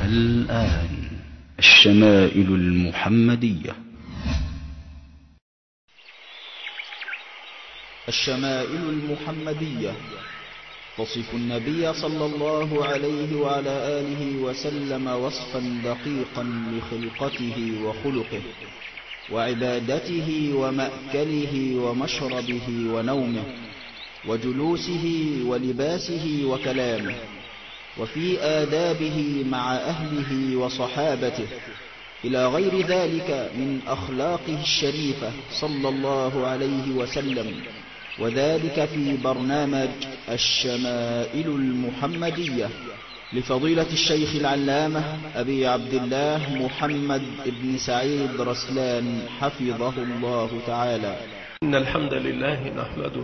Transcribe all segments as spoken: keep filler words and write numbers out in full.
الآن الشمائل المحمدية. الشمائل المحمدية تصف النبي صلى الله عليه وعلى آله وسلم وصفا دقيقا لخلقته وخلقه وعبادته ومأكله ومشربه ونومه وجلوسه ولباسه وكلامه، وفي آدابه مع أهله وصحابته، إلى غير ذلك من أخلاقه الشريفة صلى الله عليه وسلم، وذلك في برنامج الشمائل المحمدية لفضيلة الشيخ العلامة أبي عبد الله محمد بن سعيد رسلان حفظه الله تعالى. إن الحمد لله نحمده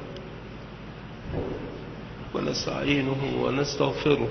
ونستعينه ونستغفره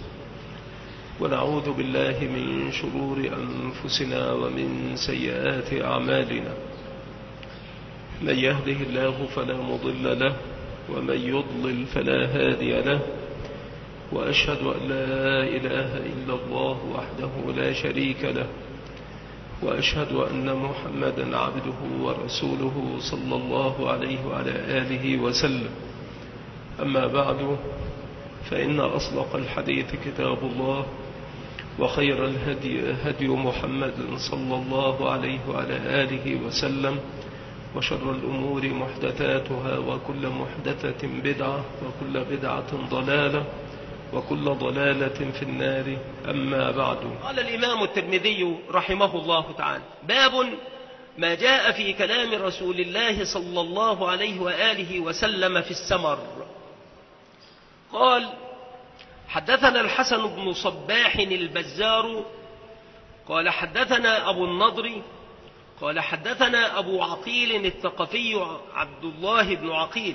ونعوذ بالله من شرور أنفسنا ومن سيئات أعمالنا، من يهده الله فلا مضل له ومن يضلل فلا هادي له، وأشهد أن لا إله إلا الله وحده لا شريك له، وأشهد أن محمدا عبده ورسوله صلى الله عليه وعلى آله وسلم. أما بعد، فإن أصدق الحديث كتاب الله، وخير الهدي هدي محمد صلى الله عليه وعلى آله وسلم، وشر الأمور محدثاتها، وكل محدثة بدعة، وكل بدعة ضلالة، وكل ضلالة في النار. أما بعد. قال الإمام الترمذي رحمه الله تعالى: باب ما جاء في كلام رسول الله صلى الله عليه وآله وسلم في السمر. قال: حدثنا الحسن بن صباح البزار قال حدثنا أبو النضر قال حدثنا أبو عقيل الثقفي عبد الله بن عقيل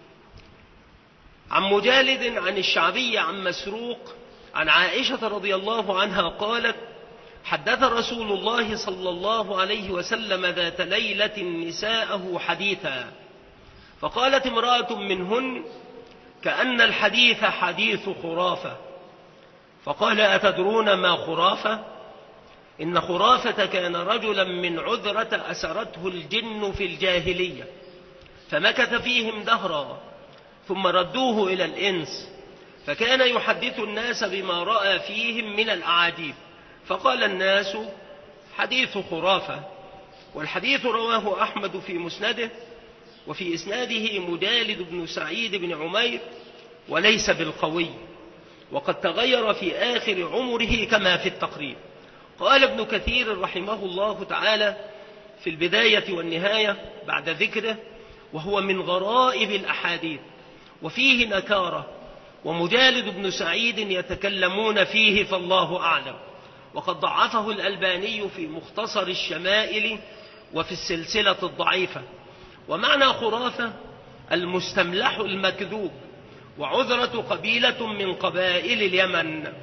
عن مجالد عن الشعبي عن مسروق عن عائشة رضي الله عنها قالت: حدث رسول الله صلى الله عليه وسلم ذات ليلة نساءه حديثا، فقالت امرأة منهن: كأن الحديث حديث خرافة. فقال: أتدرون ما خرافة؟ إن خرافة كان رجلا من عذرة أسرته الجن في الجاهلية، فمكث فيهم دهرا، ثم ردوه إلى الإنس، فكان يحدث الناس بما رأى فيهم من الأعاجيب، فقال الناس: حديث خرافة. والحديث رواه أحمد في مسنده، وفي إسناده مجالد بن سعيد بن عمير، وليس بالقوي، وقد تغير في آخر عمره كما في التقريب. قال ابن كثير رحمه الله تعالى في البداية والنهاية بعد ذكره: وهو من غرائب الأحاديث، وفيه نكارة، ومجالد بن سعيد يتكلمون فيه فالله أعلم. وقد ضعفه الألباني في مختصر الشمائل وفي السلسلة الضعيفة. ومعنى خرافة المستملح المكذوب، وعذرة قبيلة من قبائل اليمن.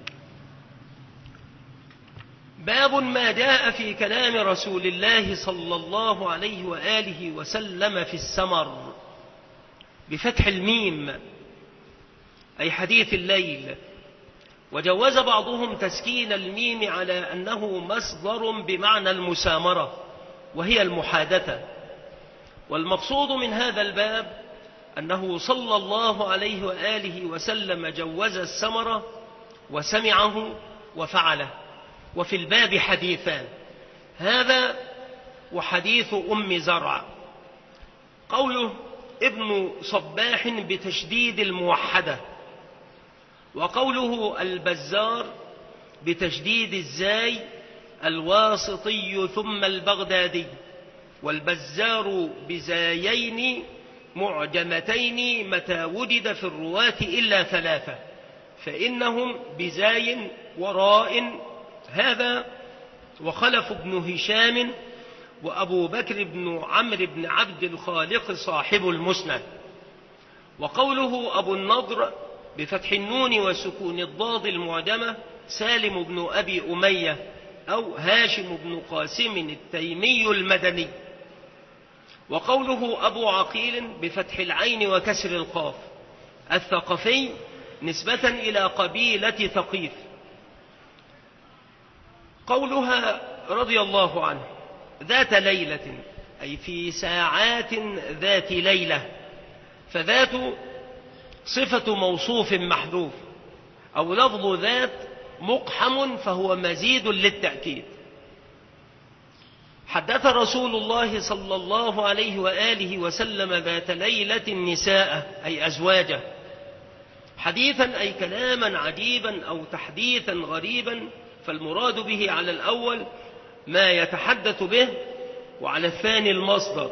باب ما جاء في كلام رسول الله صلى الله عليه وآله وسلم في السمر بفتح الميم، أي حديث الليل. وجوز بعضهم تسكين الميم على أنه مصدر بمعنى المسامرة، وهي المحادثة. والمقصود من هذا الباب أنه صلى الله عليه وآله وسلم جوز السمر وسمعه وفعله. وفي الباب حديثان: هذا وحديث أم زرع. قوله ابن صباح بتشديد الموحدة، وقوله البزار بتشديد الزاي الواسطي ثم البغدادي، والبزار بزايين معجمتين متى وجد في الرواة إلا ثلاثة، فإنهم بزاي وراء. هذا وخلف بن هشام وأبو بكر بن عمرو بن عبد الخالق صاحب المسند. وقوله أبو النضر بفتح النون وسكون الضاد المعجمة سالم بن أبي أمية أو هاشم بن قاسم التيمي المدني. وقوله أبو عقيل بفتح العين وكسر القاف الثقفي، نسبة إلى قبيلة ثقيف. وقوله أبو النضر بفتح النون وسكون الضاد المعجمة سالم بن أبي أمية أو هاشم بن قاسم التيمي المدني. وقوله أبو عقيل بفتح العين وكسر القاف الثقفي، نسبة إلى قبيلة ثقيف. قولها رضي الله عنه ذات ليلة أي في ساعات ذات ليلة، فذات صفة موصوف محذوف، أو لفظ ذات مقحم فهو مزيد للتأكيد. حدث رسول الله صلى الله عليه وآله وسلم ذات ليلة نساء أي أزواجه، حديثا أي كلاما عجيبا أو تحديثا غريبا، فالمراد به على الأول ما يتحدث به، وعلى الثاني المصدر.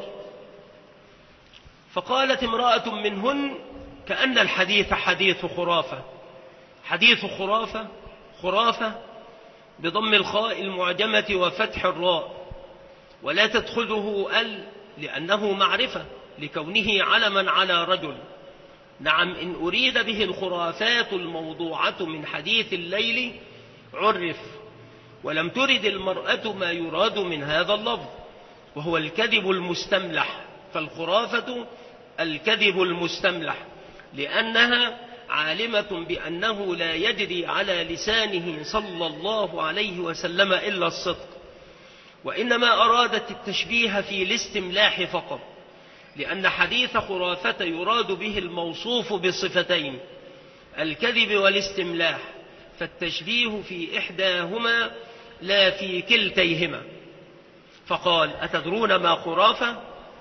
فقالت امرأة منهن كأن الحديث حديث خرافة. حديث خرافة، خرافة بضم الخاء المعجمة وفتح الراء، ولا تدخله ال لأنه معرفة لكونه علما على رجل. نعم، إن أريد به الخرافات الموضوعة من حديث الليل عرف، ولم ترد المرأة ما يراد من هذا اللفظ وهو الكذب المستملح. فالخرافة الكذب المستملح، لأنها عالمة بأنه لا يجري على لسانه صلى الله عليه وسلم إلا الصدق، وإنما أرادت التشبيه في الاستملاح فقط، لأن حديث خرافة يراد به الموصوف بصفتين الكذب والاستملاح، فالتشبيه في إحداهما لا في كلتيهما. فقال أتدرون ما خرافة؟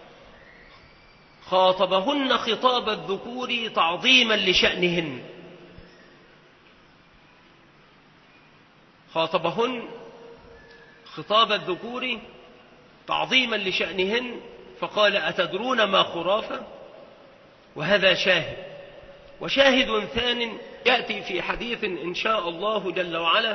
خاطبهن خطاب الذكور تعظيما لشأنهن. خاطبهن خطاب الذكور تعظيما لشأنهن، فقال أتدرون ما خرافة؟ وهذا شاهد. وشاهد ثان يأتي في حديث إن شاء الله جل وعلا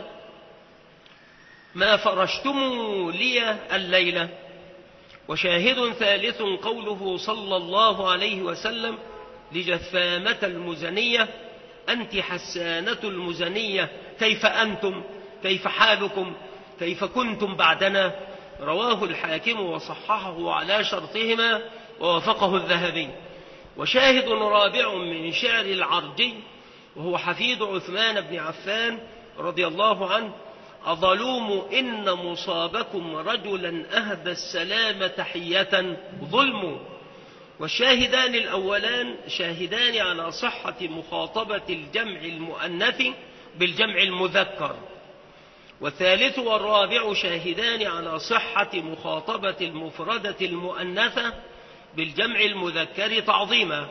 ما فرشتم لي الليلة. وشاهد ثالث قوله صلى الله عليه وسلم لجثامة المزنية أنت حسانة المزنية، كيف أنتم؟ كيف حالكم؟ كيف كنتم بعدنا؟ رواه الحاكم وصححه على شرطهما ووافقه الذهبي. وشاهد رابع من شعر العرجي وهو حفيد عثمان بن عفان رضي الله عنه أظلوم إن مصابكم رجلا أهدى السلام تحية ظلم. والشاهدان الأولان شاهدان على صحة مخاطبة الجمع المؤنث بالجمع المذكر، والثالث والرابع شاهدان على صحة مخاطبة المفردة المؤنثة بالجمع المذكر تعظيما.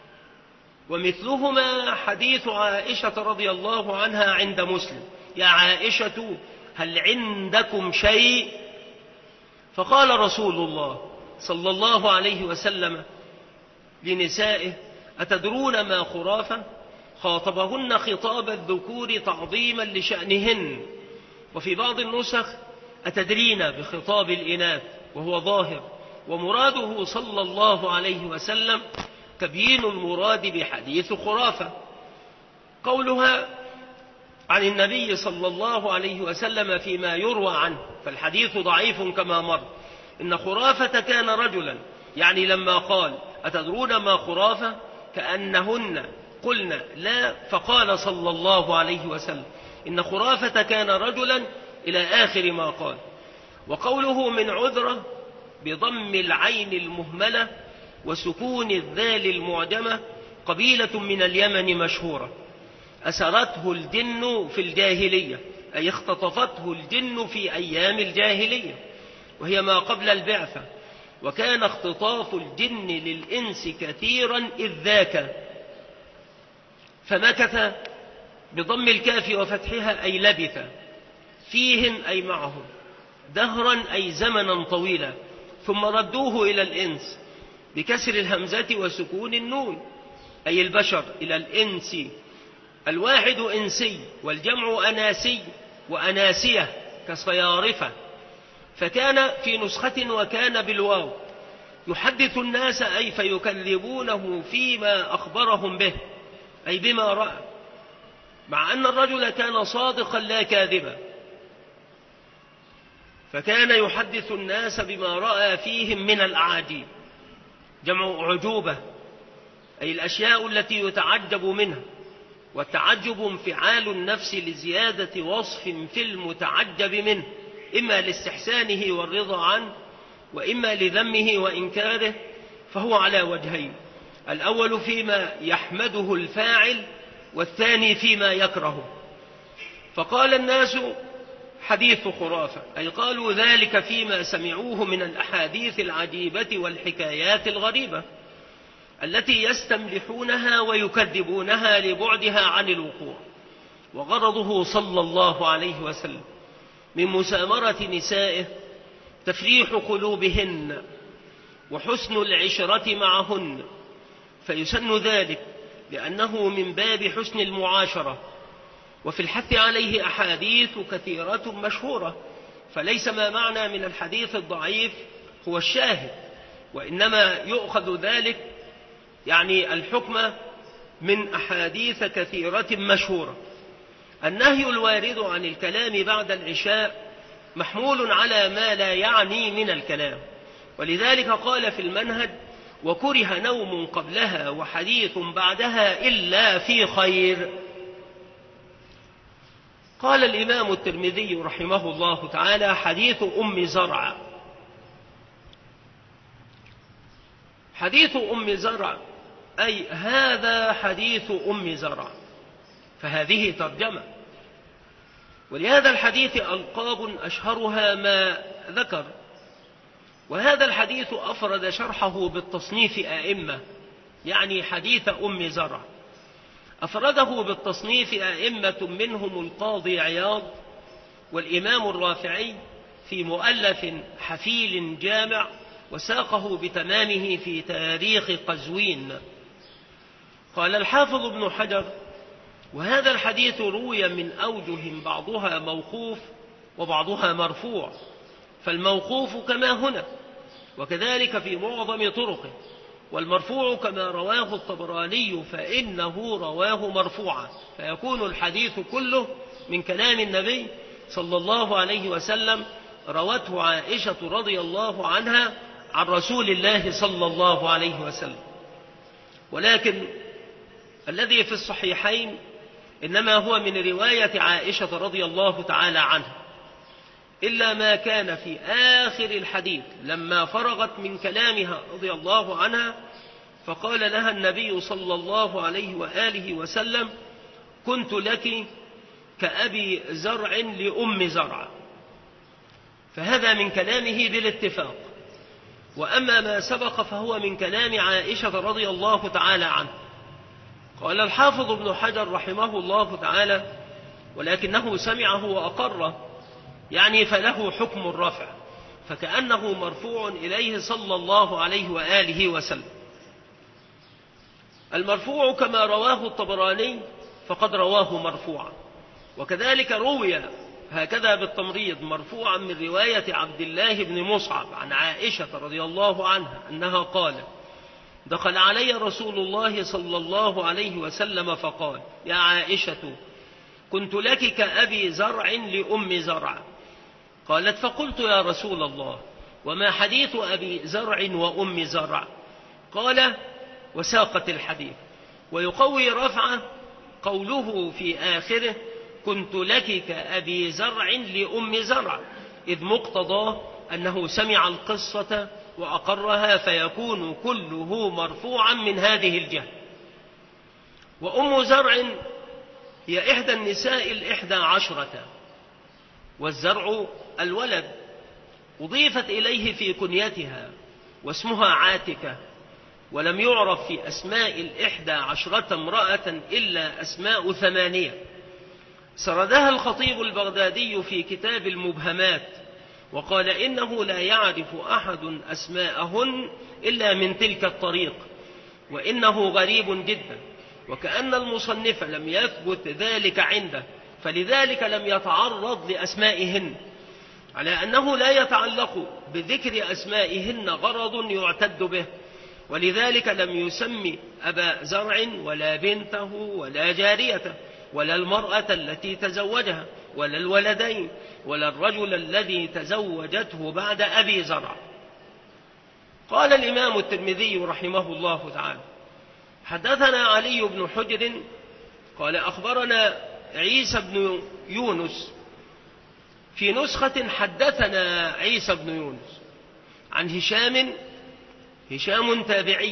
ومثلهما حديث عائشة رضي الله عنها عند مسلم يا عائشة هل عندكم شيء؟ فقال رسول الله صلى الله عليه وسلم لنسائه أتدرون ما خرافة؟ خاطبهن خطاب الذكور تعظيما لشأنهن. وفي بعض النسخ أتدرين بخطاب الإناث، وهو ظاهر، ومراده صلى الله عليه وسلم تبيين المراد بحديث خرافة. قولها عن النبي صلى الله عليه وسلم فيما يروى عنه، فالحديث ضعيف كما مر. إن خرافة كان رجلا، يعني لما قال أتدرون ما خرافة كأنهن قلنا لا، فقال صلى الله عليه وسلم إن خرافة كان رجلا إلى آخر ما قال. وقوله من عذرة بضم العين المهملة وسكون الذال المعجمة قبيلة من اليمن مشهورة أسرته الجن في الجاهلية، أي اختطفته الجن في أيام الجاهلية، وهي ما قبل البعثة. وكان اختطاف الجن للإنس كثيرا إذ ذاك. فمكث بضم الكاف وفتحها أي لبث فيهم أي معهم، دهرا أي زمنا طويلا، ثم ردوه إلى الإنس بكسر الهمزة وسكون النون، أي البشر إلى الإنس. الواحد إنسي والجمع أناسي وأناسية كصيارفة. فكان في نسخة وكان بالواو يحدث الناس أي فيكذبونه فيما أخبرهم به، أي بما رأى، مع أن الرجل كان صادقا لا كاذبا، فكان يحدث الناس بما رأى فيهم من الأعاجيب. جمع عجوبة أي الأشياء التي يتعجب منها. والتعجب انفعال النفس لزيادة وصف في المتعجب منه، إما لاستحسانه والرضا عنه، وإما لذمه وإنكاره، فهو على وجهين: الأول فيما يحمده الفاعل، والثاني فيما يكرهه. فقال الناس حديث خرافة، أي قالوا ذلك فيما سمعوه من الأحاديث العجيبة والحكايات الغريبة التي يستملحونها ويكذبونها لبعدها عن الوقوع. وغرضه صلى الله عليه وسلم من مسامرة نسائه تفريح قلوبهن وحسن العشرة معهن، فيسن ذلك لأنه من باب حسن المعاشرة. وفي الحث عليه أحاديث كثيرة مشهورة، فليس ما معنى من الحديث الضعيف هو الشاهد، وإنما يؤخذ ذلك يعني الحكم من أحاديث كثيرة مشهورة. النهي الوارد عن الكلام بعد العشاء محمول على ما لا يعني من الكلام، ولذلك قال في المنهج: وكره نوم قبلها وحديث بعدها إلا في خير. قال الإمام الترمذي رحمه الله تعالى: حديث أم زرع. حديث أم زرع أي هذا حديث أم زرع، فهذه ترجمة. ولهذا الحديث ألقاب أشهرها ما ذكر. وهذا الحديث أفرد شرحه بالتصنيف أئمة، يعني حديث أم زرع أفرده بالتصنيف أئمة، منهم القاضي عياض والإمام الرافعي في مؤلف حفيل جامع، وساقه بتمامه في تاريخ قزوين. قال الحافظ ابن حجر: وهذا الحديث روي من أوجه بعضها موقوف وبعضها مرفوع، فالموقوف كما هنا، وكذلك في معظم طرقه، والمرفوع كما رواه الطبراني فإنه رواه مرفوعا، فيكون الحديث كله من كلام النبي صلى الله عليه وسلم، روته عائشة رضي الله عنها عن رسول الله صلى الله عليه وسلم. ولكن الذي في الصحيحين إنما هو من رواية عائشة رضي الله تعالى عنها، إلا ما كان في آخر الحديث لما فرغت من كلامها رضي الله عنها، فقال لها النبي صلى الله عليه وآله وسلم: كنت لك كأبي زرع لأم زرع. فهذا من كلامه بالاتفاق. وأما ما سبق فهو من كلام عائشة رضي الله تعالى عنه. قال الحافظ ابن حجر رحمه الله تعالى: ولكنه سمعه وأقره، يعني فله حكم الرفع، فكأنه مرفوع إليه صلى الله عليه وآله وسلم. المرفوع كما رواه الطبراني فقد رواه مرفوعا، وكذلك روي هكذا بالتمريض مرفوعا من رواية عبد الله بن مصعب عن عائشة رضي الله عنها أنها قالت: دخل علي رسول الله صلى الله عليه وسلم فقال: يا عائشة، كنت لك كأبي زرع لأم زرع. قالت: فقلت: يا رسول الله، وما حديث أبي زرع وأم زرع؟ قال: وساقت الحديث. ويقوي رفعه قوله في آخره: كنت لك كأبي زرع لأم زرع، إذ مقتضاه أنه سمع القصة وأقرها، فيكون كله مرفوعا من هذه الجهة. وأم زرع هي إحدى النساء الإحدى عشرة، والزرع الولد، أضيفت إليه في كنيتها، واسمها عاتكة، ولم يعرف في أسماء الإحدى عشرة امرأة إلا أسماء ثمانية، سردها الخطيب البغدادي في كتاب المبهمات، وقال: إنه لا يعرف أحد أسماءهن إلا من تلك الطريق، وإنه غريب جدا، وكأن المصنف لم يثبت ذلك عنده، فلذلك لم يتعرض لأسمائهن، على أنه لا يتعلق بذكر أسمائهن غرض يعتد به، ولذلك لم يسمي أبا زرع ولا بنته ولا جاريته ولا المرأة التي تزوجها ولا الولدين ولا الرجل الذي تزوجته بعد أبي زرع. قال الإمام الترمذي رحمه الله تعالى: حدثنا علي بن حجر قال أخبرنا عيسى بن يونس، في نسخة حدثنا عيسى بن يونس عن هشام، هشام تابعي،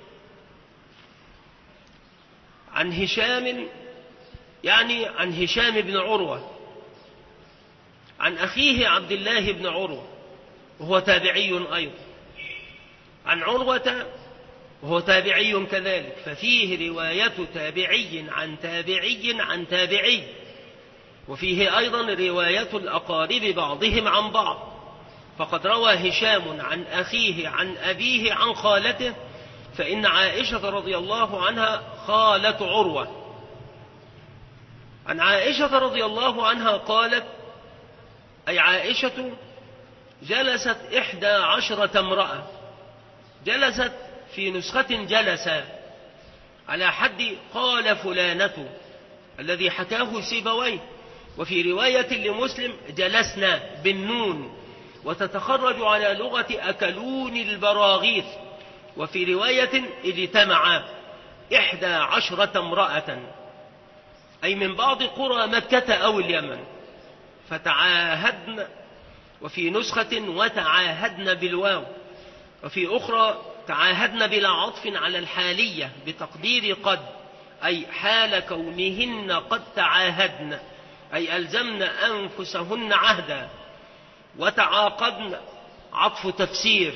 عن هشام يعني عن هشام بن عروة عن أخيه عبد الله بن عروة وهو تابعي أيضا، عن عروة وهو تابعي كذلك، ففيه رواية تابعي عن تابعي عن تابعي، وفيه أيضا رواية الأقارب بعضهم عن بعض. فقد روى هشام عن أخيه عن أبيه عن خالته، فإن عائشة رضي الله عنها خالة عروة. عن عائشة رضي الله عنها قالت، أي عائشة جلست إحدى عشرة امرأة، جلست في نسخة جلس على حد قال فلانة الذي حكاه سيبويه، وفي رواية لمسلم جلسنا بالنون وتتخرج على لغة أكلون البراغيث، وفي رواية اجتمع إحدى عشرة امرأة، أي من بعض قرى مكة أو اليمن، فتعاهدن، وفي نسخة وتعاهدن بالواو، وفي أخرى تعاهدن بلا عطف على الحالية بتقدير قد، أي حال كونهن قد تعاهدن، أي ألزمن أنفسهن عهدا. وتعاقدن عطف تفسير،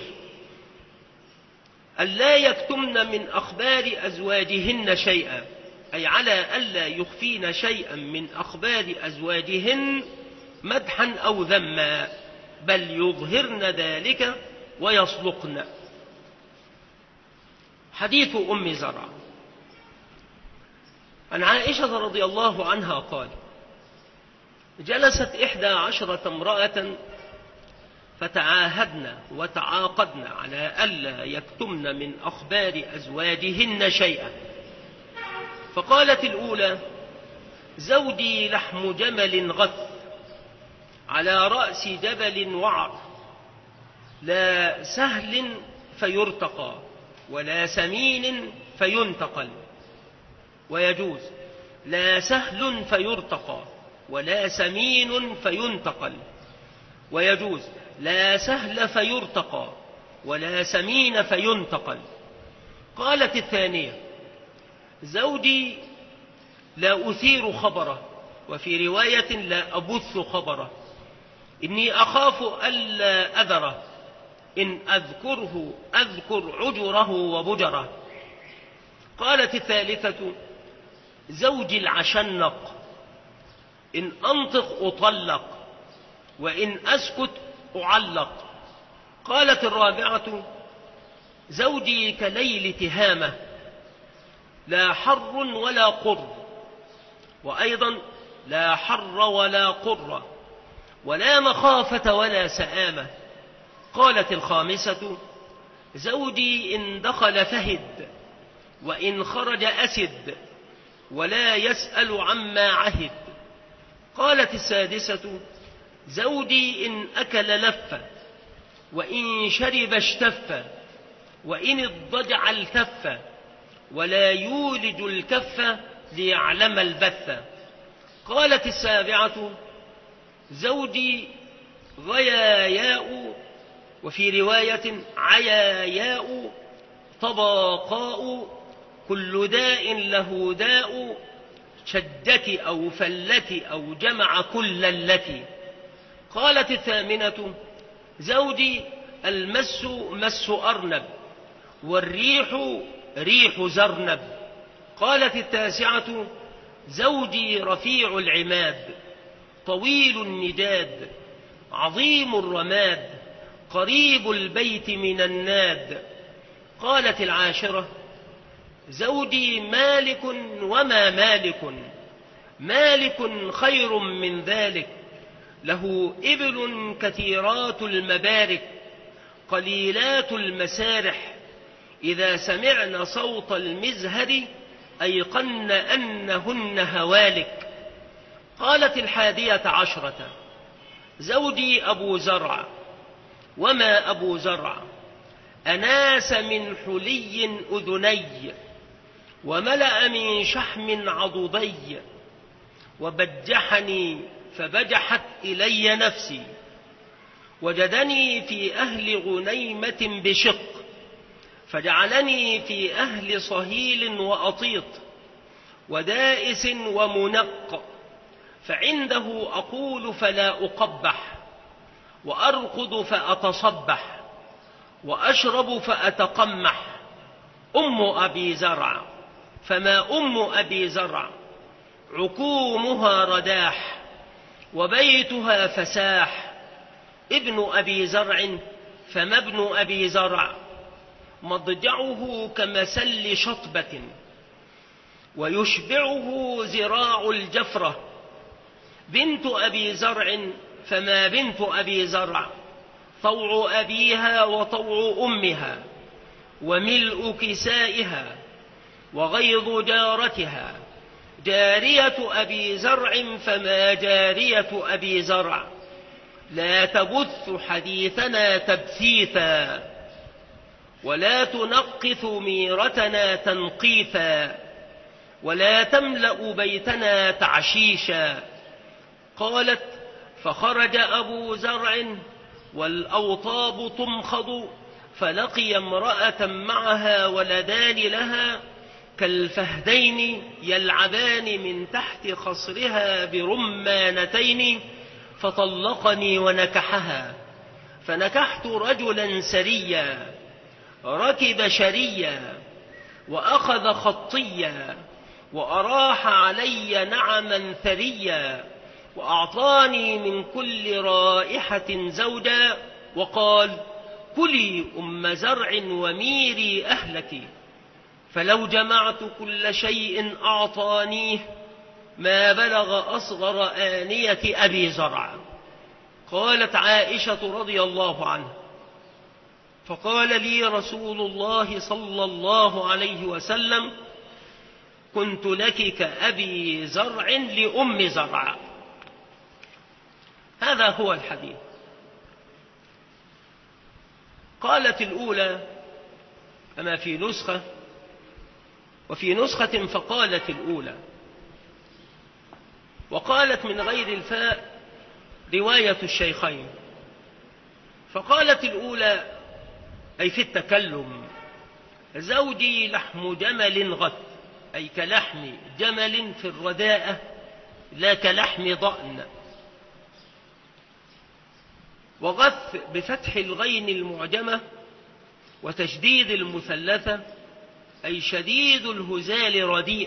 ألا يكتمن من أخبار أزواجهن شيئا، أي على ألا يخفين شيئا من أخبار أزواجهن مدحا أو ذما، بل يظهرن ذلك ويصدقن. حديث أم زرع. عن عائشة رضي الله عنها قال: جلست إحدى عشرة امرأة فتعاهدن وتعاقدن على ألا يكتمن من أخبار أزواجهن شيئا، فقالت الأولى: زوجي لحم جمل غث على رأس جبل وعر، لا سهل فيرتقى ولا سمين فينتقل، ويجوز لا سهل فيرتقى ولا سمين فينتقل، ويجوز لا سهل فيرتقى ولا سمين فينتقل. قالت الثانية: زوجي لا أثير خبره، وفي رواية لا أبث خبره، إني أخاف ألا أذره، إن أذكره أذكر عجره وبجره. قالت الثالثة: زوجي العشنق، إن أنطق أطلق وإن أسكت أعلق. قالت الرابعة: زوجي كليل تهامة، لا حر ولا قر، وأيضا لا حر ولا قر، ولا مخافة ولا سآمة. قالت الخامسة: زوجي إن دخل فهد وإن خرج أسد، ولا يسأل عما عهد. قالت السادسة: زوجي إن أكل لف وإن شرب اشتف، وإن اضطجع التف، ولا يولج الكف ليعلم البث. قالت السابعة: زوجي غياياء، وفي رواية عياياء، طباقاء، كل داء له داء، شدة أو فلة أو جمع كل التي. قالت الثامنة: زوجي المس مس أرنب، والريح ريح زرنب. قالت التاسعة: زوجي رفيع العماد، طويل النداد، عظيم الرماد، قريب البيت من الناد. قالت العاشرة: زوجي مالك وما مالك، مالك خير من ذلك، له إبل كثيرات المبارك، قليلات المسارح، إذا سمعن صوت المزهر أيقن أنهن هوالك. قالت الحادية عشرة: زوجي أبو زرع، وما أبو زرع، أناس من حلي أذني، وملأ من شحم عضدي وبجحني فبجحت إلي نفسي، وجدني في أهل غنيمة بشق فجعلني في أهل صهيل وأطيط ودائس ومنق، فعنده أقول فلا أقبح، وأرقد فأتصبح، وأشرب فأتقمح. أم أبي زرع، فما أم أبي زرع؟ عكومها رداح وبيتها فساح. ابن أبي زرع، فما ابن أبي زرع؟ مضجعه كمسل شطبة ويشبعه زراع الجفرة. بنت أبي زرع، فما بنت أبي زرع؟ طوع أبيها وطوع أمها وملء كسائها وغيظ جارتها. جارية أبي زرع، فما جارية أبي زرع؟ لا تبث حديثنا تبثيثا ولا تنقث ميرتنا تنقيثا ولا تملأ بيتنا تعشيشا. قالت: فخرج أبو زرع والأوطاب تمخض، فلقي امرأة معها ولدان لها كالفهدين يلعبان من تحت خصرها برمانتين، فطلقني ونكحها. فنكحت رجلا سريا ركب شريا وأخذ خطيا وأراح علي نعما ثريا، وأعطاني من كل رائحة زوجا، وقال: كلي أم زرع وميري أهلك. فلو جمعت كل شيء أعطانيه ما بلغ أصغر آنية أبي زرع. قالت عائشة رضي الله عنها: فقال لي رسول الله صلى الله عليه وسلم: كنت لك كأبي زرع لأم زرع. هذا هو الحديث. قالت الأولى: أما في نسخة، وفي نسخة فقالت الأولى، وقالت من غير الفاء رواية الشيخين. فقالت الأولى أي في التكلم: زوجي لحم جمل غث، أي كلحم جمل في الرداءة لا كلحم ضأن. وغث بفتح الغين المعجمة وتشديد المثلثة، أي شديد الهزال رديء.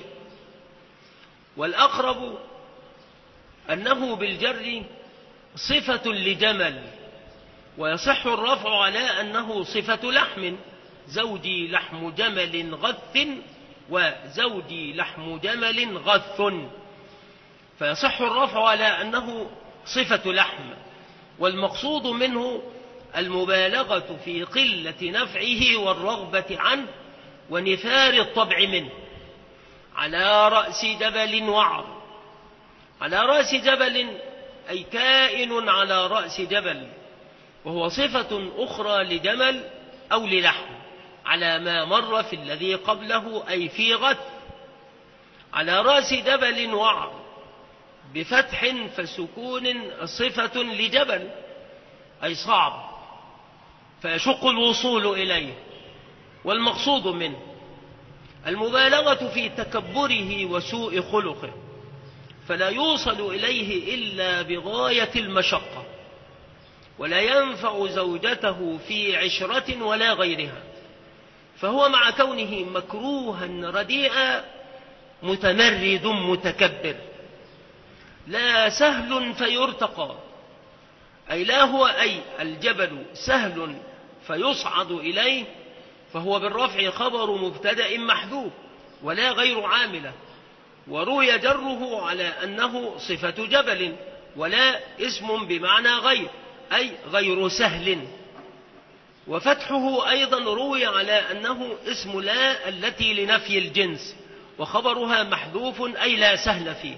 والأقرب أنه بالجر صفة لجمل، ويصح الرفع على أنه صفة لحم: زوجي لحم جمل غث وزوجي لحم جمل غث، فيصح الرفع على أنه صفة لحم. والمقصود منه المبالغة في قلة نفعه والرغبة عنه ونفار الطبع منه. على رأس جبل وعر، على رأس جبل أي كائن على رأس جبل، وهو صفة أخرى لجمل أو للحم على ما مر في الذي قبله، أي في غث. على رأس جبل وعر بفتح فسكون صفة لجبل، أي صعب فيشق الوصول إليه. والمقصود منه المبالغة في تكبره وسوء خلقه، فلا يوصل إليه إلا بغاية المشقة، ولا ينفع زوجته في عشرة ولا غيرها. فهو مع كونه مكروها رديئا متمرد متكبر. لا سهل فيرتقى، أي لا هو أي الجبل سهل فيصعد إليه، فهو بالرفع خبر مبتدأ محذوف ولا غير عاملة. وروي جره على أنه صفة جبل ولا اسم بمعنى غير، أي غير سهل. وفتحه أيضا روي على أنه اسم لا التي لنفي الجنس، وخبرها محذوف أي لا سهل فيه.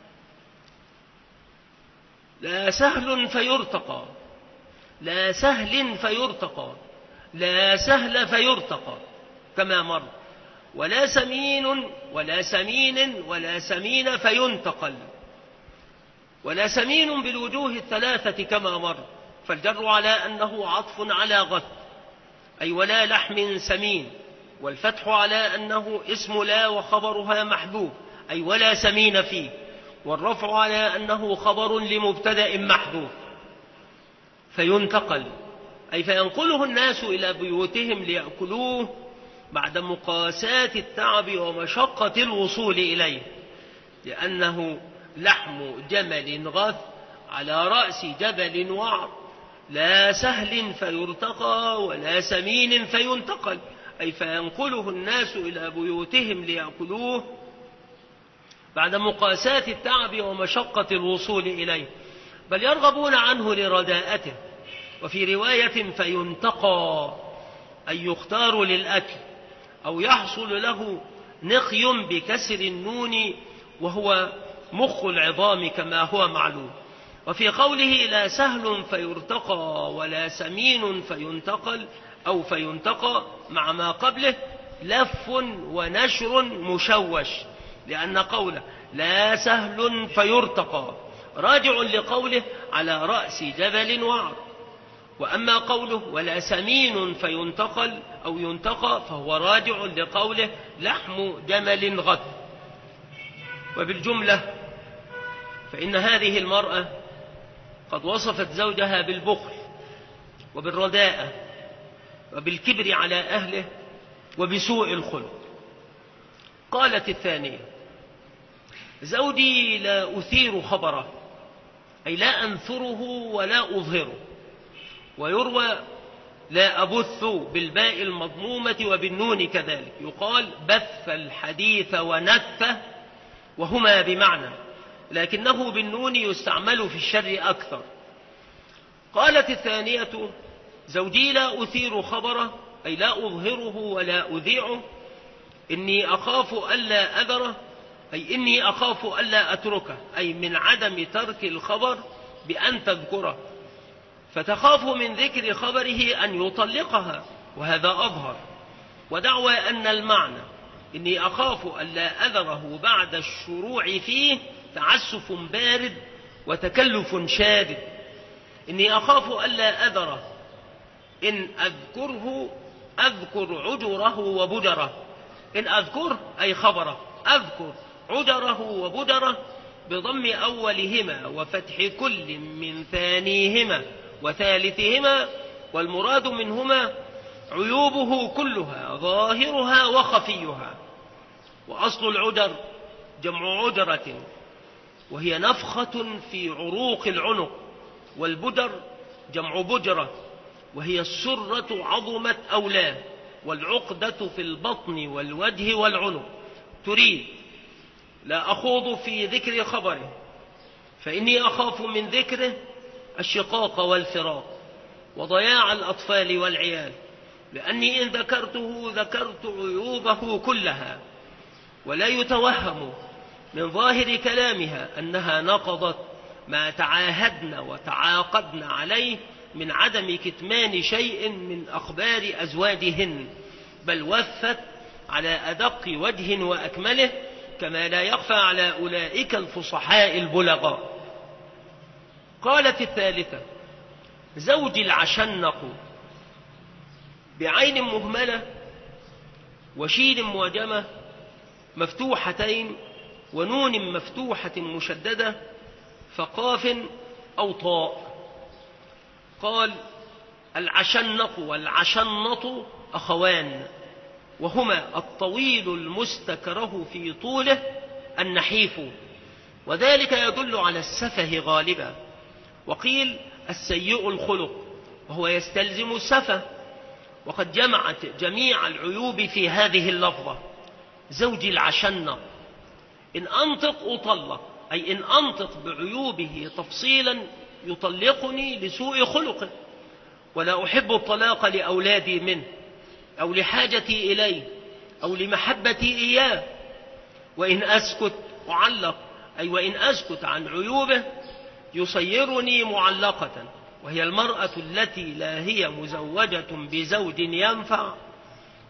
لا سهل فيرتقى، لا سهل فيرتقى، لا سهل فيرتقى كما مر. ولا سمين ولا سمين ولا سمين فينتقل. ولا سمين بالوجوه الثلاثة كما مر، فالجر على أنه عطف على غث أي ولا لحم سمين، والفتح على أنه اسم لا وخبرها محذوف أي ولا سمين فيه، والرفع على أنه خبر لمبتدأ محذوف. فينتقل أي فينقله الناس إلى بيوتهم ليأكلوه بعد مقاساة التعب ومشقة الوصول إليه، لأنه لحم جمل غث على رأس جبل وعر، لا سهل فيرتقى ولا سمين فينتقل، أي فينقله الناس إلى بيوتهم ليأكلوه بعد مقاساة التعب ومشقة الوصول إليه، بل يرغبون عنه لرداءته. وفي رواية فينتقى أي يختار للأكل، أو يحصل له نقي بكسر النون وهو مخ العظام كما هو معلوم. وفي قوله لا سهل فيرتقى ولا سمين فينتقل أو فينتقى مع ما قبله لف ونشر مشوش، لأن قوله لا سهل فيرتقى راجع لقوله على رأس جبل وعر، وأما قوله ولا سمين فينتقل أو ينتقى فهو راجع لقوله لحم جمل غث. وبالجملة فإن هذه المرأة قد وصفت زوجها بالبخل وبالرداءة وبالكبر على أهله وبسوء الخلق. قالت الثانية زوجي لا أثير خبره أي لا أنثره ولا أظهره، ويروى لا أبث بالباء المضمومة وبالنون كذلك، يقال بث الحديث ونث وهما بمعنى، لكنه بالنون يستعمل في الشر أكثر. قالت الثانية زوجي لا أثير خبره أي لا أظهره ولا أذيعه، إني أخاف ألا أذره أي إني أخاف ألا أتركه، أي من عدم ترك الخبر بأن تذكره، فتخاف من ذكر خبره أن يطلقها، وهذا أظهر. ودعوى أن المعنى إني أخاف ألا أذره بعد الشروع فيه تعسف بارد وتكلف شادد. إني أخاف ألا أذره إن أذكره أذكر عجره وبدره، إن أذكره أي خبره، أذكر عجره وبدره بضم أولهما وفتح كل من ثانيهما وثالثهما، والمراد منهما عيوبه كلها ظاهرها وخفيها. وأصل العجر جمع عجرة وهي نفخة في عروق العنق، والبدر جمع بجرة وهي السرة عظمت أو لا، والعقدة في البطن والوجه والعنق. تريد لا أخوض في ذكر خبره فإني أخاف من ذكره الشقاق والفراق وضياع الأطفال والعيال، لأني إن ذكرته ذكرت عيوبه كلها. ولا يتوهم من ظاهر كلامها أنها نقضت ما تعاهدن وتعاقدن عليه من عدم كتمان شيء من أخبار أزواجهن، بل وفت على أدق وجه وأكمله، كما لا يخفى على أولئك الفصحاء البلغاء. قالت الثالثة زوجي العشنق بعين مهملة وشين معجمة مفتوحتين ونون مفتوحة مشددة فقاف أو طاء. قال العشنق والعشنط أخوان، وهما الطويل المستكره في طوله النحيف، وذلك يدل على السفه غالبا. وقيل السيء الخلق وهو يستلزم السفه، وقد جمعت جميع العيوب في هذه اللفظة. زوجي العشنق إن أنطق أطلق، أي إن أنطق بعيوبه تفصيلا يطلقني لسوء خلقه، ولا أحب الطلاق لأولادي منه أو لحاجتي إليه أو لمحبتي إياه. وإن أسكت أعلق، أي وإن أسكت عن عيوبه يصيرني معلقة، وهي المرأة التي لا هي مزوجة بزوج ينفع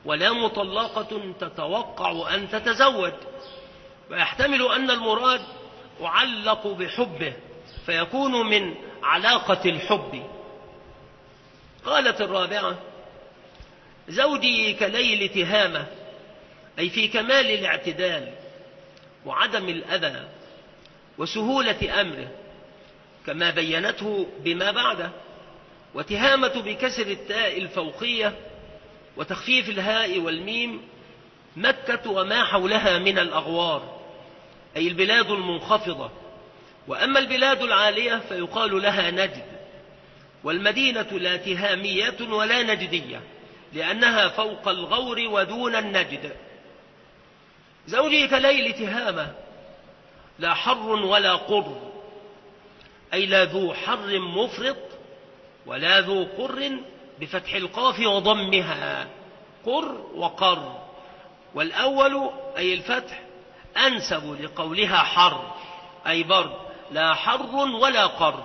ولا مطلقة تتوقع أن تتزوج، ويحتمل أن المراد أعلق بحبه فيكون من علاقة الحب. قالت الرابعة: زوجي كليل تهامة، أي في كمال الاعتدال وعدم الأذى وسهولة أمره، كما بينته بما بعده. وتهامة بكسر التاء الفوقية وتخفيف الهاء والميم مكة وما حولها من الأغوار، أي البلاد المنخفضة. وأما البلاد العالية فيقال لها نجد، والمدينة لا تهامية ولا نجدية لأنها فوق الغور ودون النجد. زوجي كليل تهامة، لا حر ولا قر، أي لا ذو حر مفرط ولا ذو قر بفتح القاف وضمها، قر وقر، والأول أي الفتح أنسب لقولها حر أي برد، لا حر ولا قر.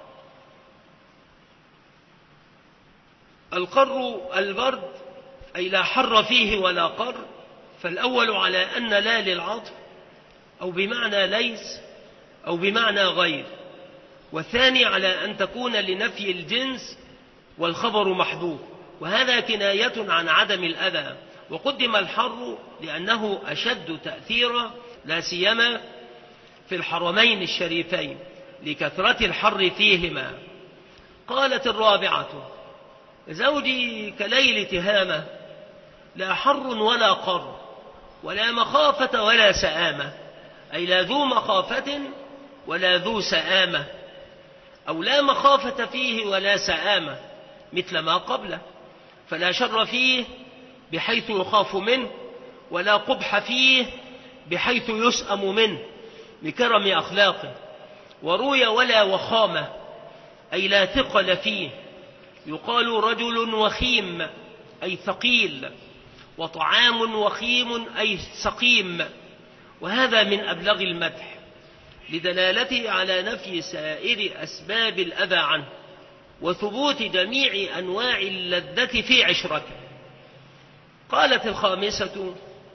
القر البرد أي لا حر فيه ولا قر، فالأول على أن لا للعطف أو بمعنى ليس أو بمعنى غير، والثاني على أن تكون لنفي الجنس والخبر محذوف، وهذا كناية عن عدم الأذى. وقدم الحر لأنه أشد تأثيرا لا سيما في الحرمين الشريفين لكثرة الحر فيهما. قالت الرابعة: زوجي كليل تهامة، لا حر ولا قر ولا مخافة ولا سآمة، أي لا ذو مخافة ولا ذو سآمة، أو لا مخافة فيه ولا سآمة مثل ما قبله، فلا شر فيه بحيث يخاف منه، ولا قبح فيه بحيث يسأم منه لكرم أخلاقه. وروي ولا وخامة، أي لا ثقل فيه، يقال رجل وخيم أي ثقيل، وطعام وخيم أي سقيم، وهذا من أبلغ المدح لدلالته على نفي سائر أسباب الأذى عنه وثبوت جميع أنواع اللذة في عشرته. قالت الخامسة: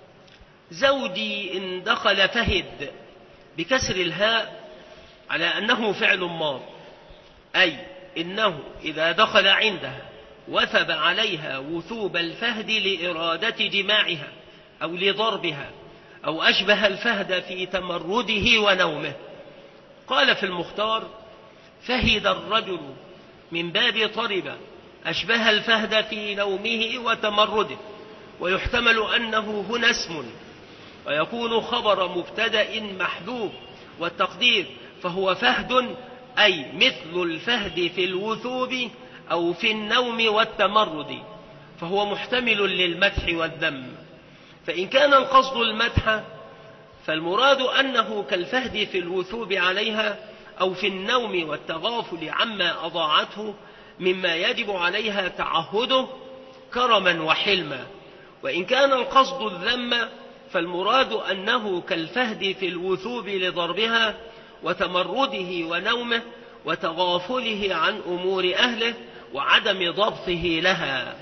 زوجي إن دخل فهد، بكسر الهاء على أنه فعل ماض، أي إنه إذا دخل عندها وثب عليها وثوب الفهد لإرادة جماعها أو لضربها، أو أشبه الفهد في تمرده ونومه. قال في المختار: فهد الرجل من باب طرب، أشبه الفهد في نومه وتمرده. ويحتمل أنه هنا اسم، ويكون خبر مبتدأ محذوف، والتقدير فهو فهد، أي مثل الفهد في الوثوب أو في النوم والتمرد، فهو محتمل للمدح والذم. فإن كان القصد المدح فالمراد أنه كالفهد في الوثوب عليها أو في النوم والتغافل عما أضاعته مما يجب عليها تعهده كرما وحلما. وإن كان القصد الذم فالمراد أنه كالفهد في الوثوب لضربها وتمرده ونومه وتغافله عن أمور أهله وعدم ضبطه لها.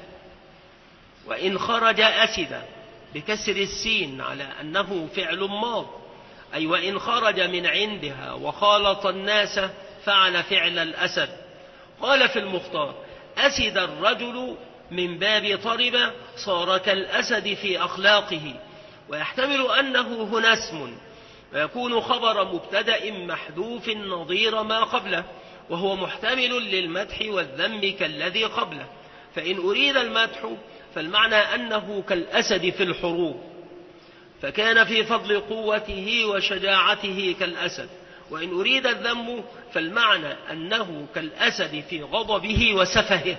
وإن خرج أسد، بكسر السين على أنه فعل ماض، أي وإن خرج من عندها وخالط الناس فعل فعل الأسد. قال في المختار: أسد الرجل من باب طرب، صار كالأسد في أخلاقه. ويحتمل أنه هنا اسم، ويكون خبر مبتدأ محذوف نظير ما قبله، وهو محتمل للمدح والذم كالذي قبله. فإن أريد المدح فالمعنى أنه كالأسد في الحروب، فكان في فضل قوته وشجاعته كالأسد. وإن أريد الذم فالمعنى أنه كالأسد في غضبه وسفهه.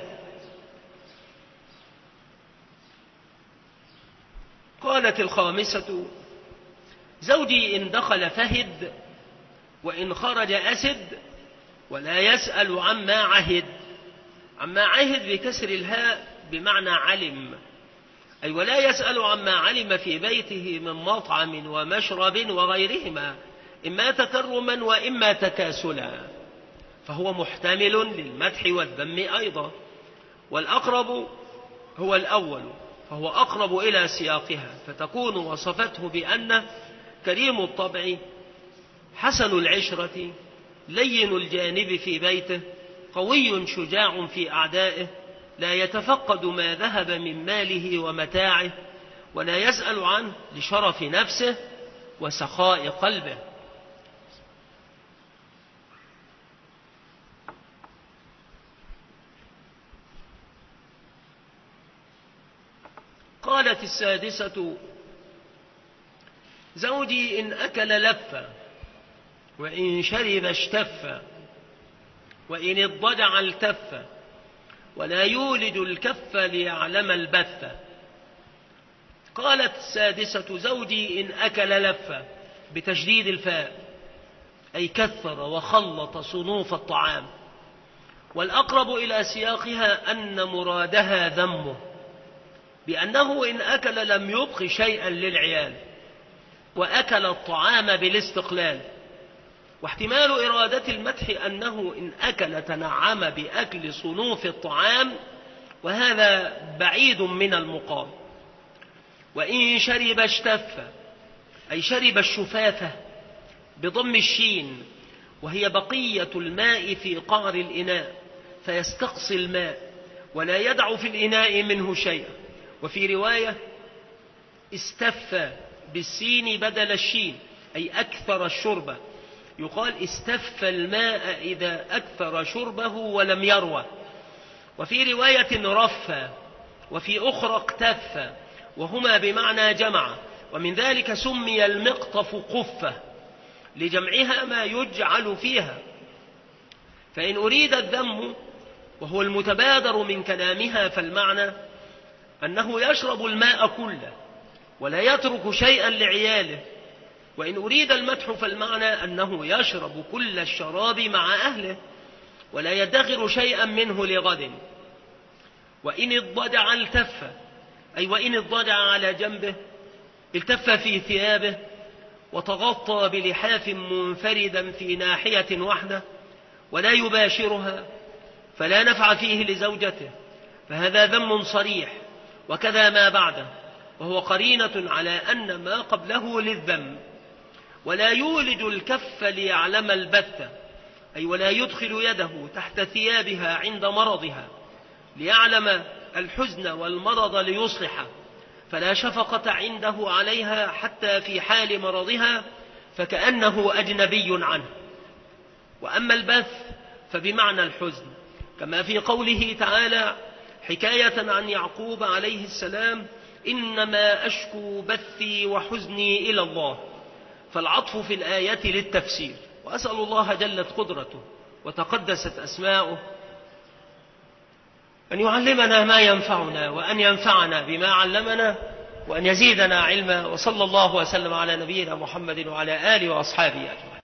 قالت الخامسة: زوجي إن دخل فهد وإن خرج أسد، ولا يسأل عما عهد. عما عهد بكسر الهاء بمعنى علم، أي ولا يسأل عما علم في بيته من مطعم ومشرب وغيرهما، إما تكرما وإما تكاسلا، فهو محتمل للمدح والذم أيضا. والأقرب هو الأول، فهو أقرب إلى سياقها، فتكون وصفته بأنه كريم الطبع، حسن العشرة، لين الجانب في بيته، قوي شجاع في أعدائه، لا يتفقد ما ذهب من ماله ومتاعه، ولا يسأل عنه لشرف نفسه وسخاء قلبه. قالت السادسة: زوجي إن أكل لف، وإن شرب اشتف، وإن اضطجع التف، ولا يولد الكف ليعلم البث. قالت السادسة: زوجي إن أكل لف بتشديد الفاء، أي كثر وخلط صنوف الطعام، والأقرب إلى سياقها أن مرادها ذمه، بأنه إن أكل لم يبق شيئا للعيال، وأكل الطعام بالاستقلال. واحتمال إرادة المدح أنه إن أكل تنعم بأكل صنوف الطعام، وهذا بعيد من المقام. وإن شرب اشتف، أي شرب الشفافة بضم الشين، وهي بقية الماء في قعر الإناء، فيستقصي الماء ولا يدع في الإناء منه شيئا. وفي رواية استف بالسين بدل الشين، أي أكثر الشرب. يقال استف الماء إذا أكثر شربه ولم يروى. وفي رواية رف، وفي أخرى اقتف، وهما بمعنى جمع. ومن ذلك سمي المقطف قفة لجمعها ما يجعل فيها. فإن أريد الذم وهو المتبادر من كلامها، فالمعنى أنه يشرب الماء كله ولا يترك شيئا لعياله. وإن أريد المدح فالمعنى أنه يشرب كل الشراب مع أهله ولا يدخر شيئا منه لغد. وإن اضطجع التف، أي وإن اضطجع على جنبه التف في ثيابه وتغطى بلحاف منفردا في ناحية واحدة ولا يباشرها، فلا نفع فيه لزوجته، فهذا ذم صريح. وكذا ما بعده، وهو قرينة على أن ما قبله للذم. ولا يولج الكف ليعلم البث، أي ولا يدخل يده تحت ثيابها عند مرضها ليعلم الحزن والمرض ليصلح، فلا شفقة عنده عليها حتى في حال مرضها، فكأنه أجنبي عنه. وأما البث فبمعنى الحزن، كما في قوله تعالى حكاية عن يعقوب عليه السلام: إنما أشكو بثي وحزني إلى الله. فالعطف في الآية للتفسير. وأسأل الله جلت قدرته وتقدست أسماؤه أن يعلمنا ما ينفعنا، وأن ينفعنا بما علمنا، وأن يزيدنا علما. وصلى الله وسلم على نبينا محمد وعلى آله وأصحابه أجمعين.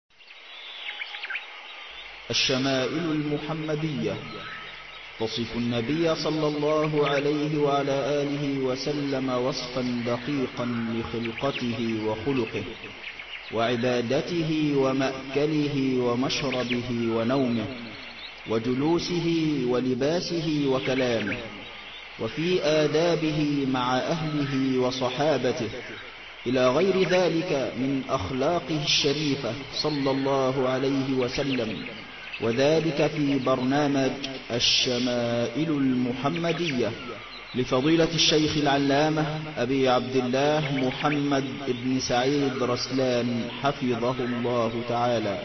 الشمائل المحمدية تصف النبي صلى الله عليه وعلى آله وسلم وصفا دقيقا لخلقته وخلقه وعبادته ومأكله ومشربه ونومه وجلوسه ولباسه وكلامه، وفي آدابه مع أهله وصحابته، إلى غير ذلك من أخلاقه الشريفة صلى الله عليه وسلم، وذلك في برنامج الشمائل المحمدية لفضيلة الشيخ العلامة أبي عبد الله محمد بن سعيد رسلان حفظه الله تعالى.